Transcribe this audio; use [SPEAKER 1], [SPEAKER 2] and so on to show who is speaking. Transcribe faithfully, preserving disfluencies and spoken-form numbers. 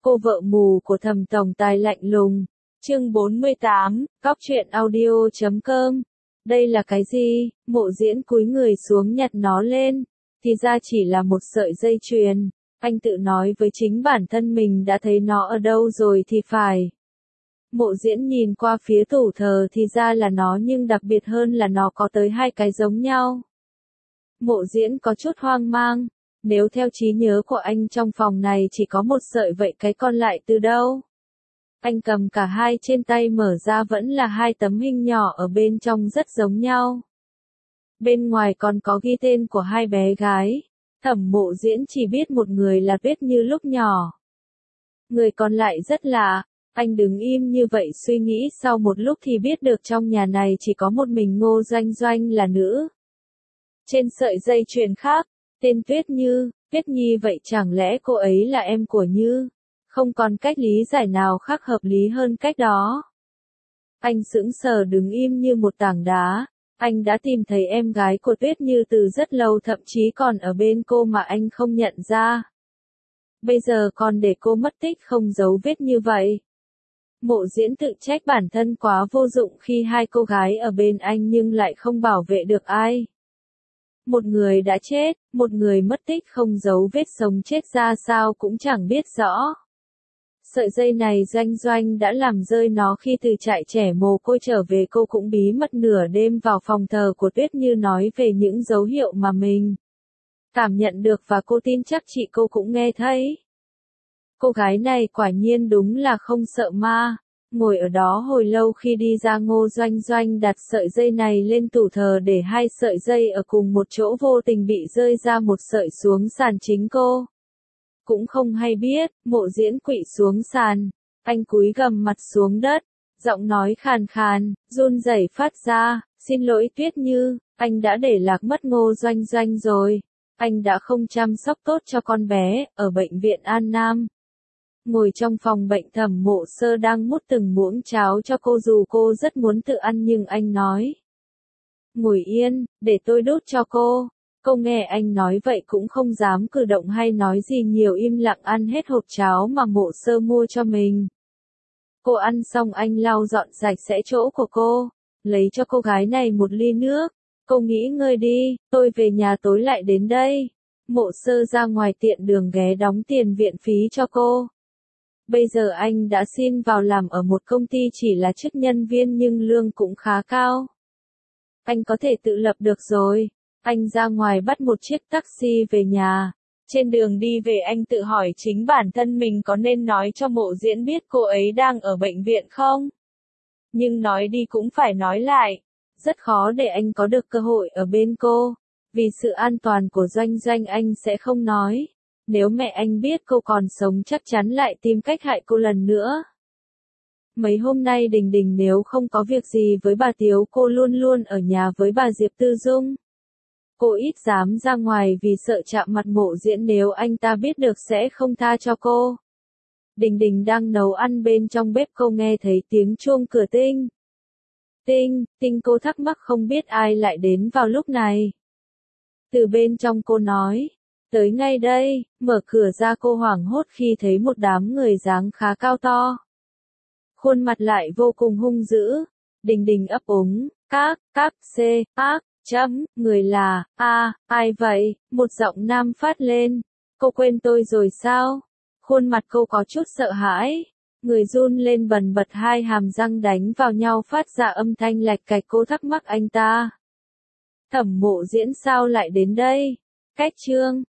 [SPEAKER 1] Cô vợ mù của Thẩm tổng tài lạnh lùng. Chương bốn mươi tám, Góc truyện audio chấm com. Đây là cái gì? Mộ Diễn cúi người xuống nhặt nó lên. Thì ra chỉ là một sợi dây chuyền. Anh tự nói với chính bản thân mình đã thấy nó ở đâu rồi thì phải. Mộ Diễn nhìn qua phía tủ thờ thì ra là nó, nhưng đặc biệt hơn là nó có tới hai cái giống nhau. Mộ Diễn có chút hoang mang. Nếu theo trí nhớ của anh trong phòng này chỉ có một sợi vậy cái còn lại từ đâu? Anh cầm cả hai trên tay mở ra vẫn là hai tấm hình nhỏ ở bên trong rất giống nhau. Bên ngoài còn có ghi tên của hai bé gái. Thẩm Mộ Diễn chỉ biết một người là Tuyết Như lúc nhỏ. Người còn lại rất lạ. Anh đứng im như vậy suy nghĩ, sau một lúc thì biết được trong nhà này chỉ có một mình Ngô Doanh Doanh là nữ. Trên sợi dây chuyền khác, tên Tuyết Như, Tuyết Nhi, vậy chẳng lẽ cô ấy là em của Như? Không còn cách lý giải nào khác hợp lý hơn cách đó. Anh sững sờ đứng im như một tảng đá. Anh đã tìm thấy em gái của Tuyết Như từ rất lâu, thậm chí còn ở bên cô mà anh không nhận ra. Bây giờ còn để cô mất tích không dấu vết như vậy. Mộ Diễn tự trách bản thân quá vô dụng khi hai cô gái ở bên anh nhưng lại không bảo vệ được ai. Một người đã chết, một người mất tích không dấu vết, sống chết ra sao cũng chẳng biết rõ. Sợi dây này Doanh Doanh đã làm rơi nó khi từ trại trẻ mồ côi trở về. Cô cũng bí mật nửa đêm vào phòng thờ của Tuyết Như nói về những dấu hiệu mà mình cảm nhận được, và cô tin chắc chị cô cũng nghe thấy. Cô gái này quả nhiên đúng là không sợ ma. Ngồi ở đó hồi lâu, khi đi ra Ngô Doanh Doanh đặt sợi dây này lên tủ thờ để hai sợi dây ở cùng một chỗ, vô tình bị rơi ra một sợi xuống sàn chính cô. Cũng không hay biết, Mộ Diễn quỵ xuống sàn. Anh cúi gằm mặt xuống đất. Giọng nói khàn khàn, run rẩy phát ra. Xin lỗi Tuyết Như, anh đã để lạc mất Ngô Doanh Doanh rồi. Anh đã không chăm sóc tốt cho con bé, ở bệnh viện An Nam. Ngồi trong phòng bệnh, Thẩm Mộ Sơ đang múc từng muỗng cháo cho cô, dù cô rất muốn tự ăn nhưng anh nói. Ngồi yên, để tôi đút cho cô. Cô nghe anh nói vậy cũng không dám cử động hay nói gì nhiều, im lặng ăn hết hộp cháo mà Mộ Sơ mua cho mình. Cô ăn xong anh lau dọn sạch sẽ chỗ của cô, lấy cho cô gái này một ly nước. Cô nghỉ ngơi đi, tôi về nhà tối lại đến đây. Mộ Sơ ra ngoài tiện đường ghé đóng tiền viện phí cho cô. Bây giờ anh đã xin vào làm ở một công ty chỉ là chức nhân viên nhưng lương cũng khá cao. Anh có thể tự lập được rồi. Anh ra ngoài bắt một chiếc taxi về nhà. Trên đường đi về anh tự hỏi chính bản thân mình có nên nói cho Mộ Diễn biết cô ấy đang ở bệnh viện không? Nhưng nói đi cũng phải nói lại. Rất khó để anh có được cơ hội ở bên cô. Vì sự an toàn của Doanh Doanh anh sẽ không nói. Nếu mẹ anh biết cô còn sống chắc chắn lại tìm cách hại cô lần nữa. Mấy hôm nay Đình Đình nếu không có việc gì với bà Tiếu, cô luôn luôn ở nhà với bà Diệp Tư Dung. Cô ít dám ra ngoài vì sợ chạm mặt Mộ Diễn, nếu anh ta biết được sẽ không tha cho cô. Đình Đình đang nấu ăn bên trong bếp, cô nghe thấy tiếng chuông cửa tinh. Tinh, tinh, cô thắc mắc không biết ai lại đến vào lúc này. Từ bên trong cô nói. Tới ngay đây. Mở cửa ra cô hoảng hốt khi thấy một đám người dáng khá cao to. Khuôn mặt lại vô cùng hung dữ. Đình Đình ấp úng, các, các, c, ác, chấm, người là, a, ai vậy? Một giọng nam phát lên. Cô quên tôi rồi sao? Khuôn mặt cô có chút sợ hãi. Người run lên bần bật, hai hàm răng đánh vào nhau phát ra âm thanh lạch cạch. Cô thắc mắc anh ta. Thẩm Mộ Diễn sao lại đến đây? Cách chương